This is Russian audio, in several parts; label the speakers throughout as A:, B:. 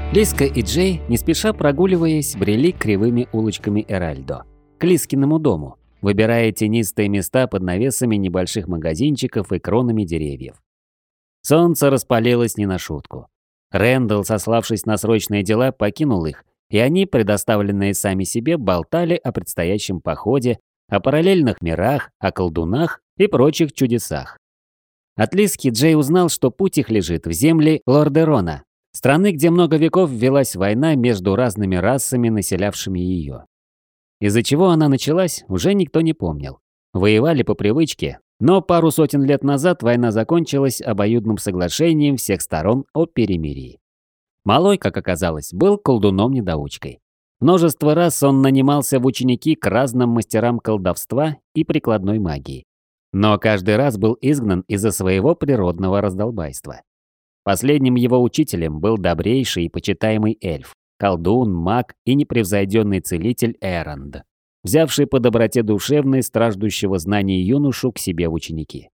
A: Лиска и Джей, не спеша прогуливаясь, брели кривыми улочками Эральдо, к Лискиному дому, выбирая тенистые места под навесами небольших магазинчиков и кронами деревьев. Солнце распалилось не на шутку. Рэндалл, сославшись на срочные дела, покинул их, и они, предоставленные сами себе, болтали о предстоящем походе, о параллельных мирах, о колдунах и прочих чудесах. От Лиски Джей узнал, что путь их лежит в земли Лордерона, страны, где много веков велась война между разными расами, населявшими ее. Из-за чего она началась, уже никто не помнил. Воевали по привычке, но пару сотен лет назад война закончилась обоюдным соглашением всех сторон о перемирии. Малой, как оказалось, был колдуном-недоучкой. Множество раз он нанимался в ученики к разным мастерам колдовства и прикладной магии. Но каждый раз был изгнан из-за своего природного раздолбайства. Последним его учителем был добрейший и почитаемый эльф, колдун, маг и непревзойденный целитель Эранд, взявший по доброте душевной страждущего знаний юношу к себе в ученики.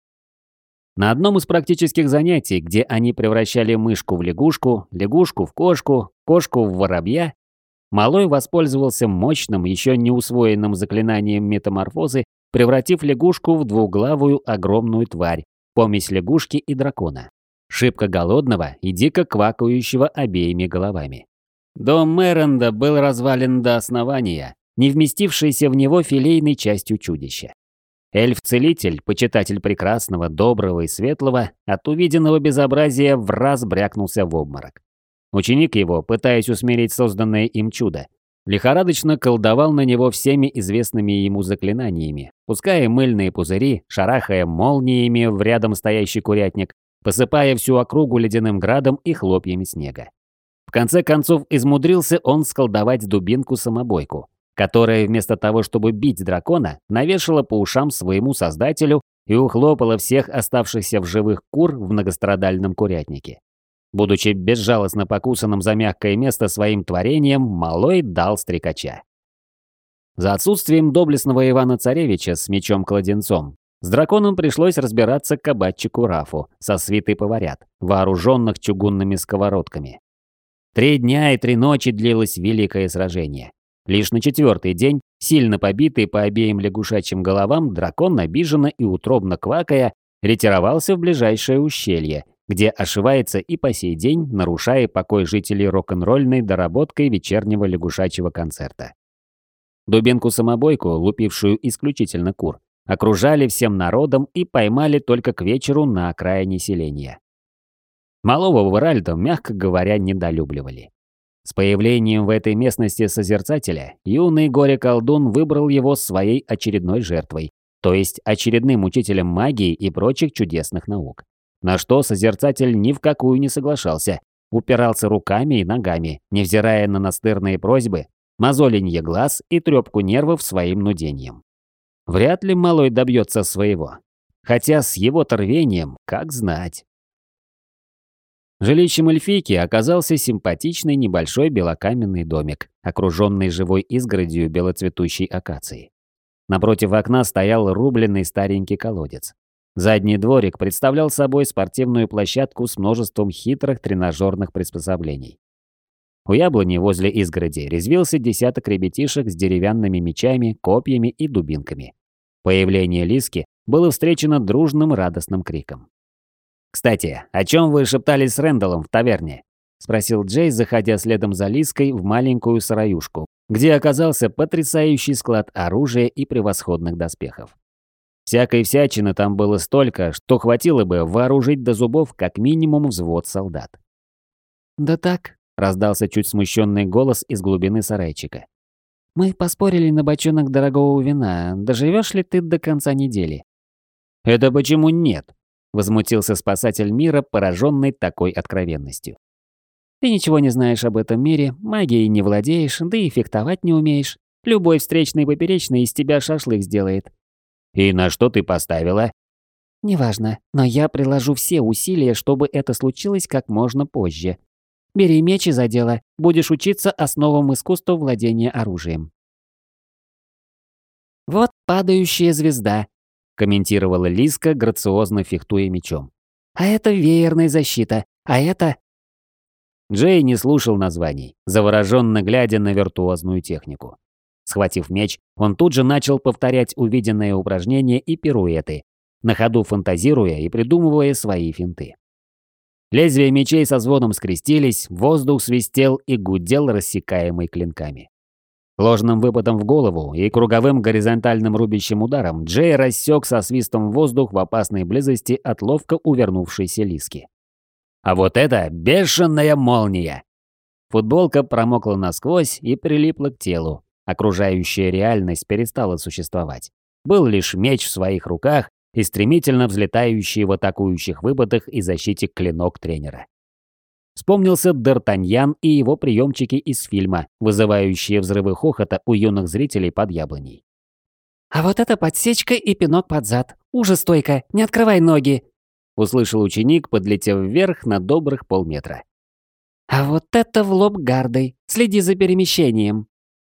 A: На одном из практических занятий, где они превращали мышку в лягушку, лягушку в кошку, кошку в воробья, Малой воспользовался мощным, еще не усвоенным заклинанием метаморфозы, превратив лягушку в двуглавую огромную тварь, помесь лягушки и дракона, шибко голодного и дико квакающего обеими головами. Дом Мэренда был развален до основания, не вместившейся в него филейной частью чудища. Эльф-целитель, почитатель прекрасного, доброго и светлого, от увиденного безобразия враз брякнулся в обморок. Ученик его, пытаясь усмирить созданное им чудо, лихорадочно колдовал на него всеми известными ему заклинаниями, пуская мыльные пузыри, шарахая молниями в рядом стоящий курятник, посыпая всю округу ледяным градом и хлопьями снега. В конце концов измудрился он сколдовать дубинку-самобойку, которая вместо того, чтобы бить дракона, навешала по ушам своему создателю и ухлопала всех оставшихся в живых кур в многострадальном курятнике. Будучи безжалостно покусанным за мягкое место своим творением, Малой дал стрекача. За отсутствием доблестного Ивана-Царевича с мечом-кладенцом, с драконом пришлось разбираться кабачику Рафу со свитой поварят, вооруженных чугунными сковородками. 3 дня и 3 ночи длилось великое сражение. Лишь на 4-й день, сильно побитый по обеим лягушачьим головам, дракон, обиженно и утробно квакая, ретировался в ближайшее ущелье, где ошивается и по сей день, нарушая покой жителей рок-н-ролльной доработкой вечернего лягушачьего концерта. Дубинку-самобойку, лупившую исключительно кур, окружали всем народом и поймали только к вечеру на окраине селения. Малого в Эральдо, мягко говоря, недолюбливали. С появлением в этой местности Созерцателя, юный горе-колдун выбрал его своей очередной жертвой, то есть очередным учителем магии и прочих чудесных наук. На что Созерцатель ни в какую не соглашался, упирался руками и ногами, невзирая на настырные просьбы, мозоленье глаз и трепку нервов своим нудением. Вряд ли Малой добьется своего. Хотя с его-то рвением, как знать. Жилищем эльфийки оказался симпатичный небольшой белокаменный домик, окруженный живой изгородью белоцветущей акации. Напротив окна стоял рубленый старенький колодец. Задний дворик представлял собой спортивную площадку с множеством хитрых тренажерных приспособлений. У яблони возле изгороди резвился десяток ребятишек с деревянными мечами, копьями и дубинками. Появление Лиски было встречено дружным радостным криком. «Кстати, о чем вы шептались с Рэндаллом в таверне?» — спросил Джей, заходя следом за Лиской в маленькую сыроюшку, где оказался потрясающий склад оружия и превосходных доспехов. Всякой всячины там было столько, что хватило бы вооружить до зубов как минимум взвод солдат. «Да так», — раздался чуть смущенный голос из глубины сарайчика. «Мы поспорили на бочонок дорогого вина. Доживешь ли ты до конца недели?» «Это почему нет?» — возмутился спасатель мира, пораженный такой откровенностью. «Ты ничего не знаешь об этом мире, магией не владеешь, да и фехтовать не умеешь. Любой встречный поперечный из тебя шашлык сделает». «И на что ты поставила?» «Неважно, но я приложу все усилия, чтобы это случилось как можно позже. Бери меч и за дело, будешь учиться основам искусства владения оружием». «Вот падающая звезда», — комментировала Лиска, грациозно фехтуя мечом. «А это веерная защита, а это...» Джей не слушал названий, завороженно глядя на виртуозную технику. Схватив меч, он тут же начал повторять увиденные упражнения и пируэты, на ходу фантазируя и придумывая свои финты. Лезвия мечей со звоном скрестились, воздух свистел и гудел, рассекаемый клинками. Ложным выпадом в голову и круговым горизонтальным рубящим ударом Джей рассек со свистом воздух в опасной близости от ловко увернувшейся Лиски. А вот это бешеная молния! Футболка промокла насквозь и прилипла к телу. Окружающая реальность перестала существовать. Был лишь меч в своих руках и стремительно взлетающий в атакующих выпадах и защите клинок тренера. Вспомнился Д'Артаньян и его приемчики из фильма, вызывающие взрывы хохота у юных зрителей под яблоней.
B: «А вот это подсечка и пинок под зад. Ужас, стойка, не открывай ноги!»
A: Услышал ученик, подлетев вверх на добрых полметра.
B: «А вот это в лоб гардой. Следи за перемещением!»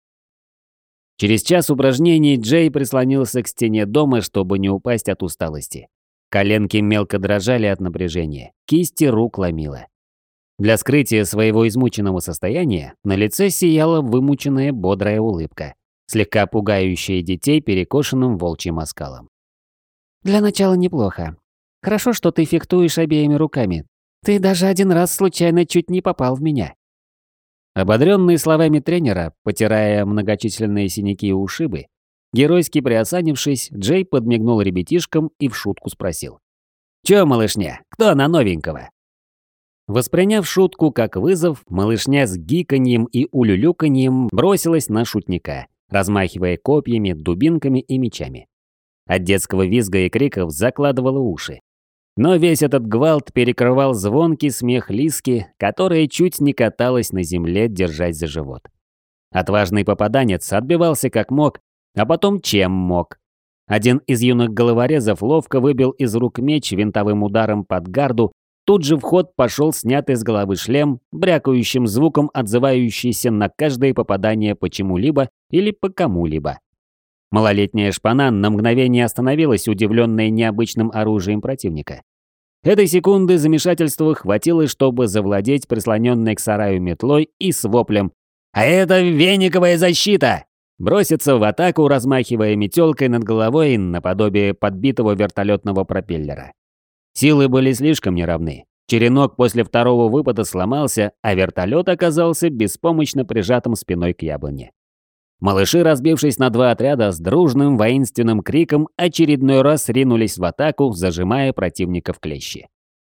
A: Через час упражнений Джей прислонился к стене дома, чтобы не упасть от усталости. Коленки мелко дрожали от напряжения, кисти рук ломило. Для скрытия своего измученного состояния на лице сияла вымученная бодрая улыбка, слегка пугающая детей перекошенным волчьим оскалом.
B: «Для начала неплохо. Хорошо, что ты фехтуешь обеими руками. Ты даже один раз случайно чуть не попал в меня».
A: Ободренный словами тренера, потирая многочисленные синяки и ушибы, геройски приосанившись, Джей подмигнул ребятишкам и в шутку спросил: «Чё, малышня, кто на новенького?» Восприняв шутку как вызов, малышня с гиканьем и улюлюканьем бросилась на шутника, размахивая копьями, дубинками и мечами. От детского визга и криков закладывало уши. Но весь этот гвалт перекрывал звонкий смех Лиски, которая чуть не каталась на земле, держась за живот. Отважный попаданец отбивался как мог, а потом чем мог. Один из юных головорезов ловко выбил из рук меч винтовым ударом под гарду, тут же в ход пошел снятый с головы шлем, брякающим звуком отзывающийся на каждое попадание по чему-либо или по кому-либо. Малолетняя шпана на мгновение остановилась, удивленная необычным оружием противника. Этой секунды замешательства хватило, чтобы завладеть прислоненной к сараю метлой и с воплем «А это вениковая защита!» броситься в атаку, размахивая метелкой над головой наподобие подбитого вертолетного пропеллера. Силы были слишком неравны. Черенок после второго выпада сломался, а вертолет оказался беспомощно прижатым спиной к яблоне. Малыши, разбившись на два отряда, с дружным воинственным криком очередной раз ринулись в атаку, зажимая противника в клещи.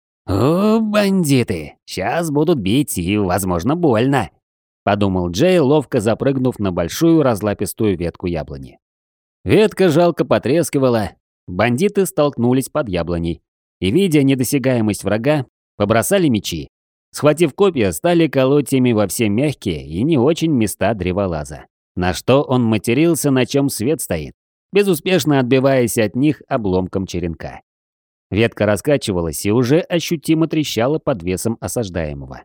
A: «О, бандиты! Сейчас будут бить и, возможно, больно!» — подумал Джей, ловко запрыгнув на большую разлапистую ветку яблони. Ветка жалко потрескивала. Бандиты столкнулись под яблоней и, видя недосягаемость врага, побросали мечи. Схватив копья, стали колоть ими во все мягкие и не очень места древолаза. На что он матерился, на чем свет стоит, безуспешно отбиваясь от них обломком черенка. Ветка раскачивалась и уже ощутимо трещала под весом осаждаемого.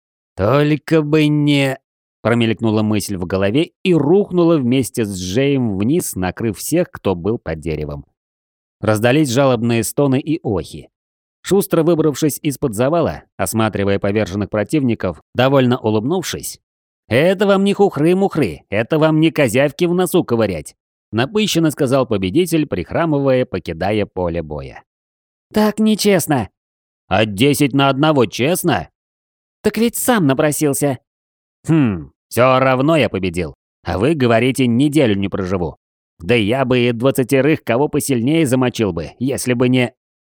A: «Только бы не...» – промелькнула мысль в голове и рухнула вместе с Джеем вниз, накрыв всех, кто был под деревом. Раздались жалобные стоны и охи. Шустро выбравшись из-под завала, осматривая поверженных противников, довольно улыбнувшись, «Это вам не хухры-мухры, это вам не козявки в носу ковырять», напыщенно сказал победитель, прихрамывая, покидая поле боя.
B: «Так нечестно».
A: «А 10 на 1 честно?»
B: «Так ведь сам напросился».
A: Все равно я победил. А вы говорите, неделю не проживу. Да я бы и 20 кого посильнее замочил бы, если бы не...»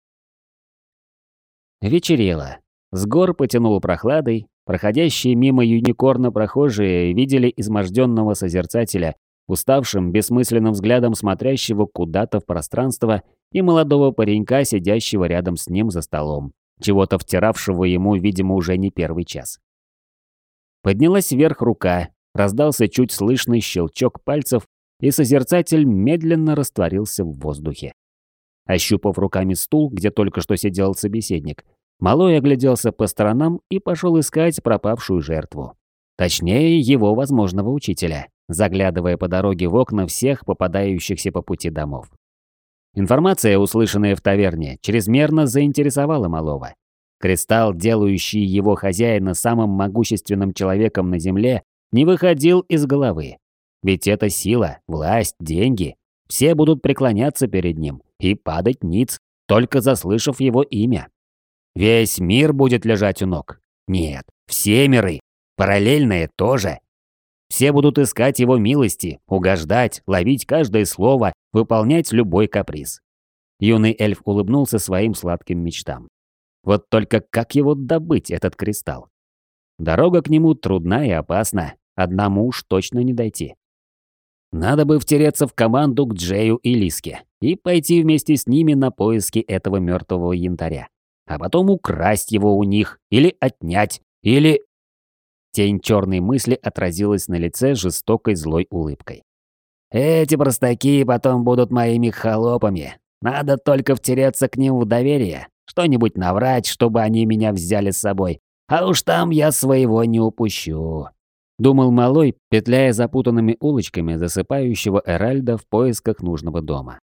A: Вечерело. С гор потянуло прохладой. Проходящие мимо юникорна прохожие видели изможденного созерцателя, уставшим, бессмысленным взглядом смотрящего куда-то в пространство, и молодого паренька, сидящего рядом с ним за столом, чего-то втиравшего ему, видимо, уже не первый час. Поднялась вверх рука, раздался чуть слышный щелчок пальцев, и созерцатель медленно растворился в воздухе. Ощупав руками стул, где только что сидел собеседник, малой огляделся по сторонам и пошел искать пропавшую жертву. Точнее, его возможного учителя, заглядывая по дороге в окна всех попадающихся по пути домов. Информация, услышанная в таверне, чрезмерно заинтересовала малого. Кристалл, делающий его хозяина самым могущественным человеком на Земле, не выходил из головы. Ведь это сила, власть, деньги. Все будут преклоняться перед ним и падать ниц, только заслышав его имя. Весь мир будет лежать у ног. Нет, все миры. Параллельные тоже. Все будут искать его милости, угождать, ловить каждое слово, выполнять любой каприз. Юный эльф улыбнулся своим сладким мечтам. Вот только как его добыть, этот кристалл? Дорога к нему трудна и опасна, одному уж точно не дойти. Надо бы втереться в команду к Джею и Лиске и пойти вместе с ними на поиски этого мертвого янтаря. А потом украсть его у них, или отнять, или... Тень черной мысли отразилась на лице жестокой злой улыбкой. Эти простаки потом будут моими холопами. Надо только втереться к ним в доверие, что-нибудь наврать, чтобы они меня взяли с собой. А уж там я своего не упущу. Думал малой, петляя запутанными улочками засыпающего Эральда в поисках нужного дома.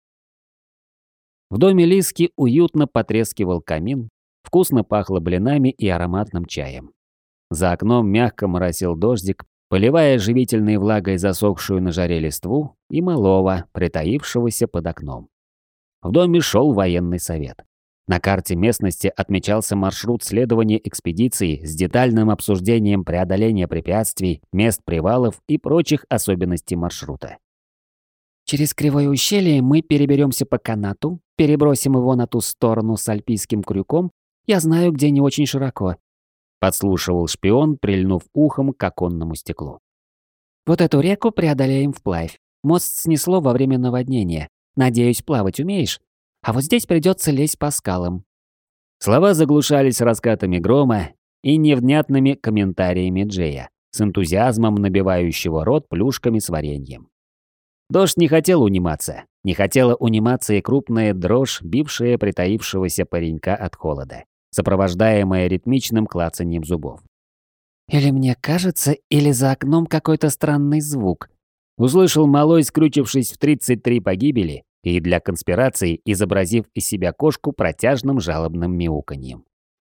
A: В доме Лиски уютно потрескивал камин, вкусно пахло блинами и ароматным чаем. За окном мягко моросил дождик, поливая живительной влагой засохшую на жаре листву и малого, притаившегося под окном. В доме шел военный совет. На карте местности отмечался маршрут следования экспедиции с детальным обсуждением преодоления препятствий, мест привалов и прочих особенностей маршрута.
B: Через Кривое ущелье мы переберемся по канату, перебросим его на ту сторону с альпийским крюком. Я знаю, где не очень широко.
A: Подслушивал шпион, прильнув ухом к оконному стеклу.
B: Вот эту реку преодолеем вплавь. Мост снесло во время наводнения. Надеюсь, плавать умеешь? А вот здесь придется лезть по скалам.
A: Слова заглушались раскатами грома и невнятными комментариями Джея, с энтузиазмом набивающего рот плюшками с вареньем. Дождь не хотел униматься. Не хотела униматься и крупная дрожь, бившая притаившегося паренька от холода, сопровождаемая ритмичным клацаньем зубов.
B: Или мне кажется, или за окном какой-то странный звук.
A: Услышал малой, скрючившись в 33 погибели, и для конспирации изобразив из себя кошку протяжным жалобным мяуканьем.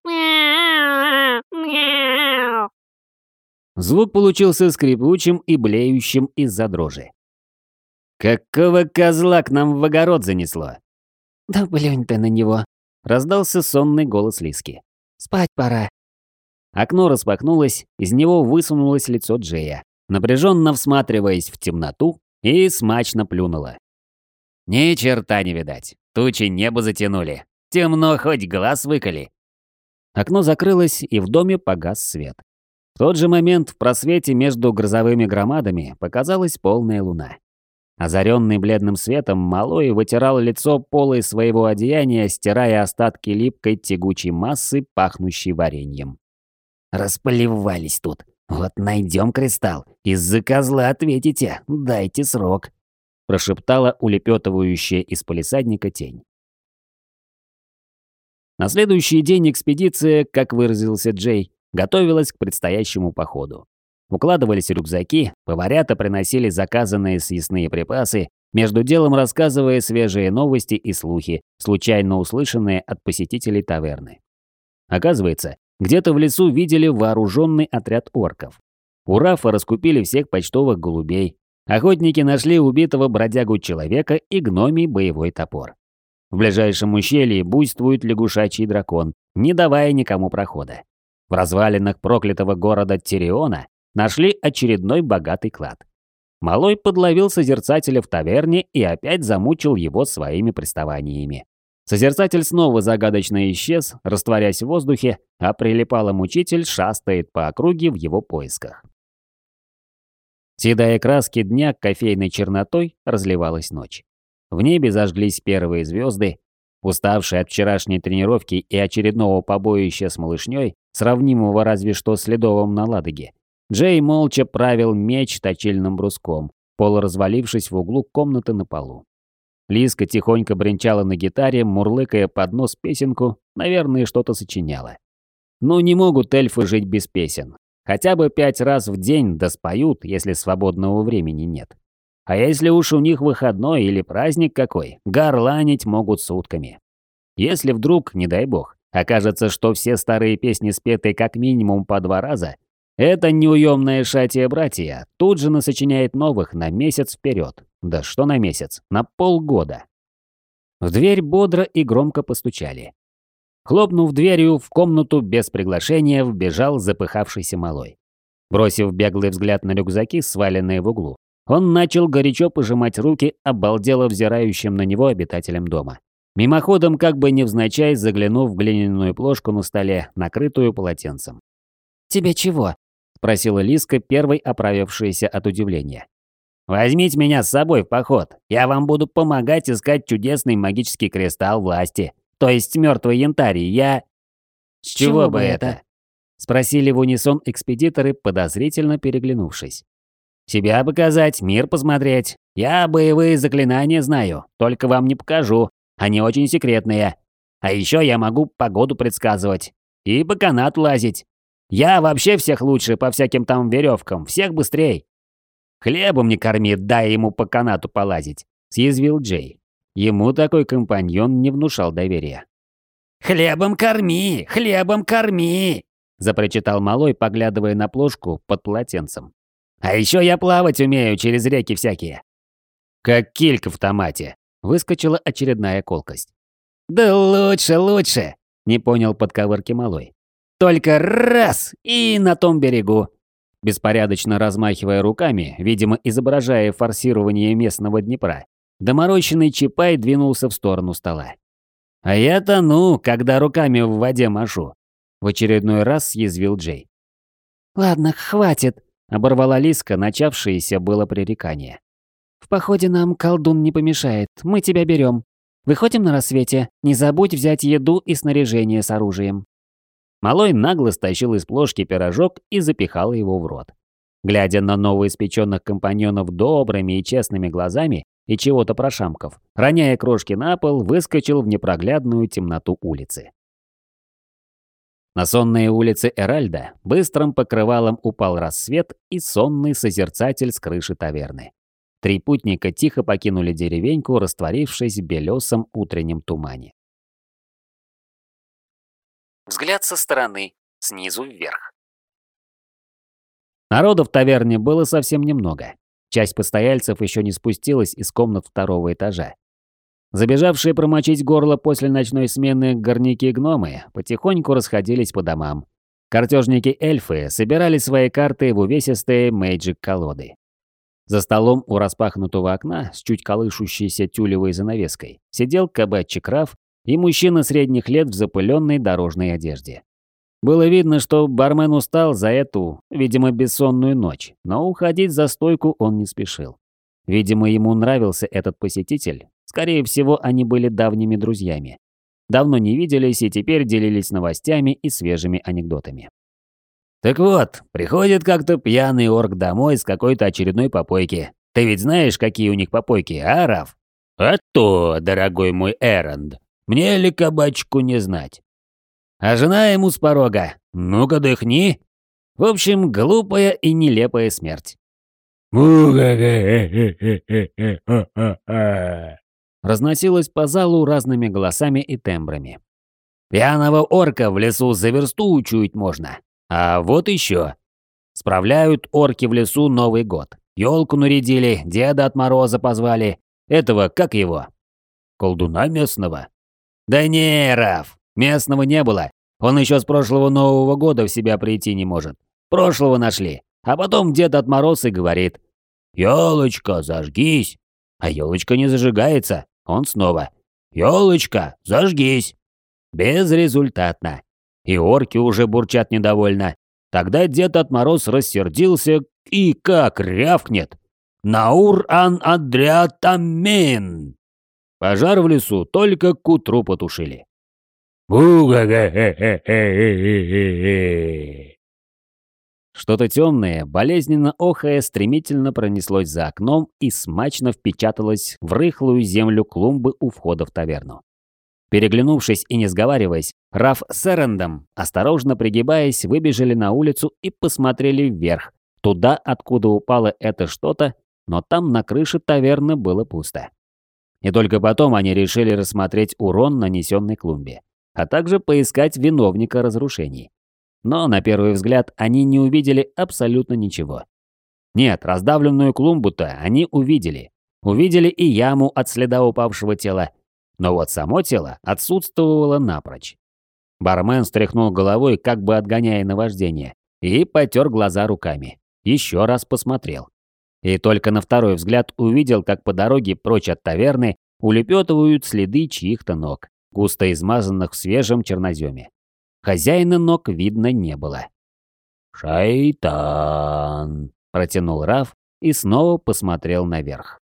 A: Звук получился скрипучим и блеющим из-за дрожи. «Какого козла к нам в огород занесло?»
B: «Да плюнь ты на него»,
A: — раздался сонный голос Лиски.
B: «Спать пора».
A: Окно распахнулось, из него высунулось лицо Джея, напряженно всматриваясь в темноту, и смачно плюнуло. «Ни черта не видать, тучи небо затянули, темно хоть глаз выколи». Окно закрылось, и в доме погас свет. В тот же момент в просвете между грозовыми громадами показалась полная луна. Озаренный бледным светом, малой вытирал лицо полой своего одеяния, стирая остатки липкой тягучей массы, пахнущей вареньем. «Располивались тут. Вот найдем кристалл. Из-за козла ответите. Дайте срок», — прошептала улепетывающая из палисадника тень. На следующий день экспедиция, как выразился Джей, готовилась к предстоящему походу. Укладывались рюкзаки, поварята приносили заказанные съестные припасы, между делом рассказывая свежие новости и слухи, случайно услышанные от посетителей таверны. Оказывается, где-то в лесу видели вооруженный отряд орков. У Рафа раскупили всех почтовых голубей. Охотники нашли убитого бродягу-человека и гномий боевой топор. В ближайшем ущелье буйствует лягушачий дракон, не давая никому прохода. В развалинах проклятого города Тириона нашли очередной богатый клад. Малой подловил созерцателя в таверне и опять замучил его своими приставаниями. Созерцатель снова загадочно исчез, растворясь в воздухе, а прилипалый мучитель шастает по округе в его поисках. Седая краски дня кофейной чернотой разливалась ночь. В небе зажглись первые звезды. Уставший от вчерашней тренировки и очередного побоища с малышней, сравнимого разве что с Ледовым на Ладоге, Джей молча правил меч точильным бруском, полуразвалившись в углу комнаты на полу. Лиска тихонько бренчала на гитаре, мурлыкая под нос песенку, наверное, что-то сочиняла. Ну не могут эльфы жить без песен. Хотя бы 5 раз в день да споют, если свободного времени нет. А если уж у них выходной или праздник какой, горланить могут сутками. Если вдруг, не дай бог, окажется, что все старые песни спеты как минимум по 2 раза, это неуемное шатие-братья тут же насочиняет новых на месяц вперед. Да что на месяц, на полгода. В дверь бодро и громко постучали. Хлопнув дверью, в комнату без приглашения вбежал запыхавшийся малой. Бросив беглый взгляд на рюкзаки, сваленные в углу, он начал горячо пожимать руки обалдело взирающим на него обитателям дома. Мимоходом, как бы невзначай, заглянув в глиняную плошку на столе, накрытую полотенцем.
B: «Тебе чего?»
A: – спросила Лиска, первой оправившаяся от удивления. «Возьмите меня с собой в поход. Я вам буду помогать искать чудесный магический кристалл власти. То есть мертвый янтарь, я...»
B: «С чего бы это?»
A: – спросили в унисон экспедиторы, подозрительно переглянувшись. «Себя показать, мир посмотреть. Я боевые заклинания знаю, только вам не покажу. Они очень секретные. А еще я могу погоду предсказывать. И по канату лазить. Я вообще всех лучше по всяким там веревкам, всех быстрей». «Хлебом не корми, дай ему по канату полазить», – съязвил Джей. Ему такой компаньон не внушал доверия.
B: «Хлебом корми! Хлебом корми!»
A: – запричитал малой, поглядывая на плошку под полотенцем. «А еще я плавать умею через реки всякие». «Как килька в томате», – выскочила очередная колкость.
B: «Да лучше, лучше!» – не понял подковырки малой. «Только раз и на том берегу!»
A: Беспорядочно размахивая руками, видимо, изображая форсирование местного Днепра, доморощенный Чапай двинулся в сторону стола. «А я тону, когда руками в воде машу», – в очередной раз съязвил Джей.
B: «Ладно, хватит»,
A: – оборвала Лиска начавшееся было пререкание.
B: «В походе нам колдун не помешает, мы тебя берем. Выходим на рассвете, не забудь взять еду и снаряжение с оружием».
A: Малой нагло стащил из плошки пирожок и запихал его в рот. Глядя на новоиспеченных компаньонов добрыми и честными глазами и чего-то прошамков, роняя крошки на пол, выскочил в непроглядную темноту улицы. На сонные улицы Эральда быстрым покрывалом упал рассвет и сонный созерцатель с крыши таверны. 3 путника тихо покинули деревеньку, растворившись в белесом утреннем тумане.
B: Взгляд со стороны, снизу вверх.
A: Народу в таверне было совсем немного. Часть постояльцев еще не спустилась из комнат 2-го этажа. Забежавшие промочить горло после ночной смены горняки-гномы потихоньку расходились по домам. Картежники-эльфы собирали свои карты в увесистые мэйджик-колоды. За столом у распахнутого окна с чуть колышущейся тюлевой занавеской сидел кабачик Раф и мужчина средних лет в запыленной дорожной одежде. Было видно, что бармен устал за эту, видимо, бессонную ночь, но уходить за стойку он не спешил. Видимо, ему нравился этот посетитель. Скорее всего, они были давними друзьями. Давно не виделись и теперь делились новостями и свежими анекдотами. «Так вот, приходит как-то пьяный орк домой с какой-то очередной попойки. Ты ведь знаешь, какие у них попойки, а, Раф?» «А то, дорогой мой Эронд, мне ли кабачку не знать?» А жена ему с порога: «Ну-ка дыхни». В общем, глупая и нелепая смерть. Разносилось по залу разными голосами и тембрами. Пьяного орка в лесу за версту учуять можно. А вот еще. Справляют орки в лесу Новый год. Ёлку нарядили, Деда от Мороза позвали. Этого, как его? Колдуна местного? Да не, Раф, местного не было. Он еще с прошлого Нового года в себя прийти не может. Прошлого нашли. А потом Дед от Мороз и говорит: «Ёлочка, зажгись». А ёлочка не зажигается. Он снова: «Ёлочка, зажгись». Безрезультатно. И орки уже бурчат недовольно. Тогда Дед от Мороз рассердился и как рявкнет: «Наур-ан-адрятамин». Пожар в лесу только к утру потушили. Что-то темное, болезненно охая, стремительно пронеслось за окном и смачно впечаталось в рыхлую землю клумбы у входа в таверну. Переглянувшись и не сговариваясь, Раф с Эрендом, осторожно пригибаясь, выбежали на улицу и посмотрели вверх, туда, откуда упало это что-то, но там на крыше таверны было пусто. И только потом они решили рассмотреть урон, нанесенный клумбе. а также поискать виновника разрушений. Но на первый взгляд они не увидели абсолютно ничего. Нет, раздавленную клумбу-то они увидели. Увидели и яму от следа упавшего тела. Но вот само тело отсутствовало напрочь. Бармен стряхнул головой, как бы отгоняя наваждение, и потер глаза руками. Еще раз посмотрел. И только на второй взгляд увидел, как по дороге прочь от таверны улепетывают следы чьих-то ног, густо измазанных в свежем черноземе. Хозяина ног видно не было. «Шайтан!» – протянул Раф и снова посмотрел наверх.